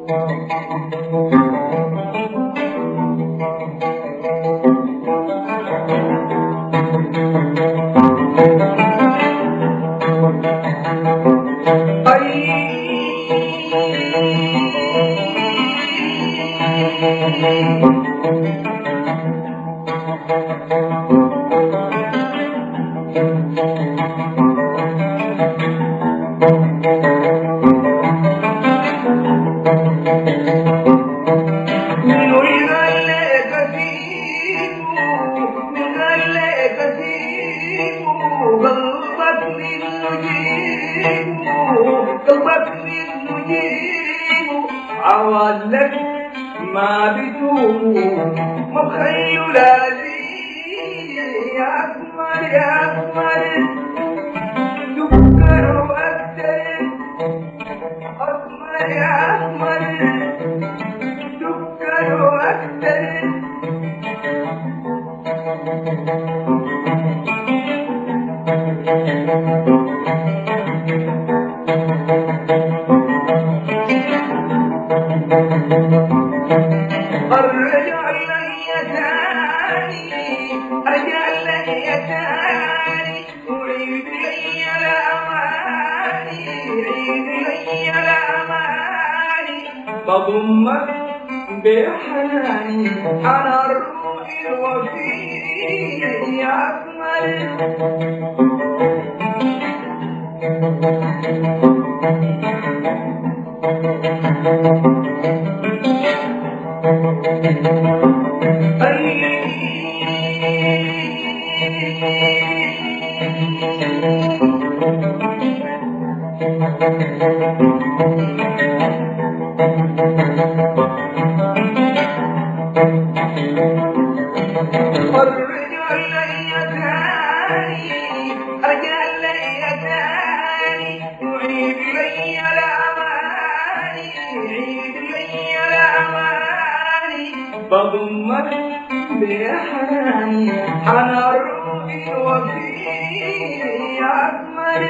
عوالك ما بتوم مخيل لازي يا أسمر يا أسمر سكر وأكتر أسمر يا أسمر سكر وأكتر الرجع لي تاني أرجع لي تاني وعيد لي الأماني عيد لي الأماني بضمك بحناني على الروح الوفي يا أسمر بضمك بحناني على روحي وفي يا أسمر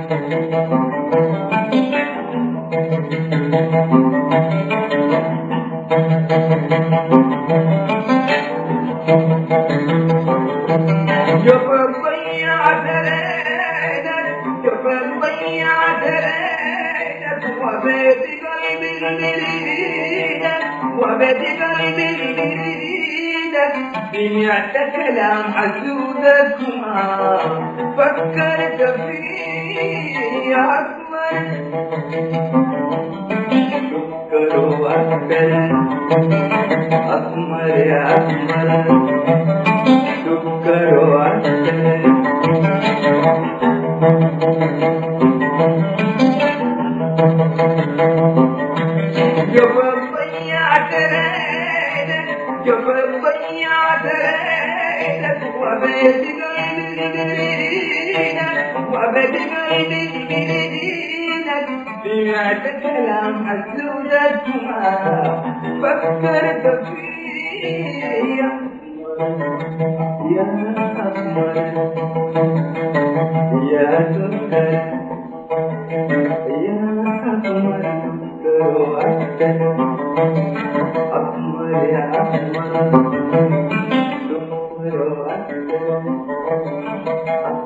جبل ضيعت ليلك جبل ضيعت ليلك وبيت قلبي المريدك وبيت قلبي المريدك سمعت كلام حسودك ما فكرت فيه يا أسمر سكر وأكتر أسمر يا أسمر سكر وأكتر جبل ضيعت ليلك جبل ضيعت ليلك وبيت قلبي المريدك وبيت قلبي المريدك سمعت كلام حسودك ما فكرت فيه يا أسمر يا سكر يا أسمر سكر وأكتر أسمر يا أسمر سكر وأكتر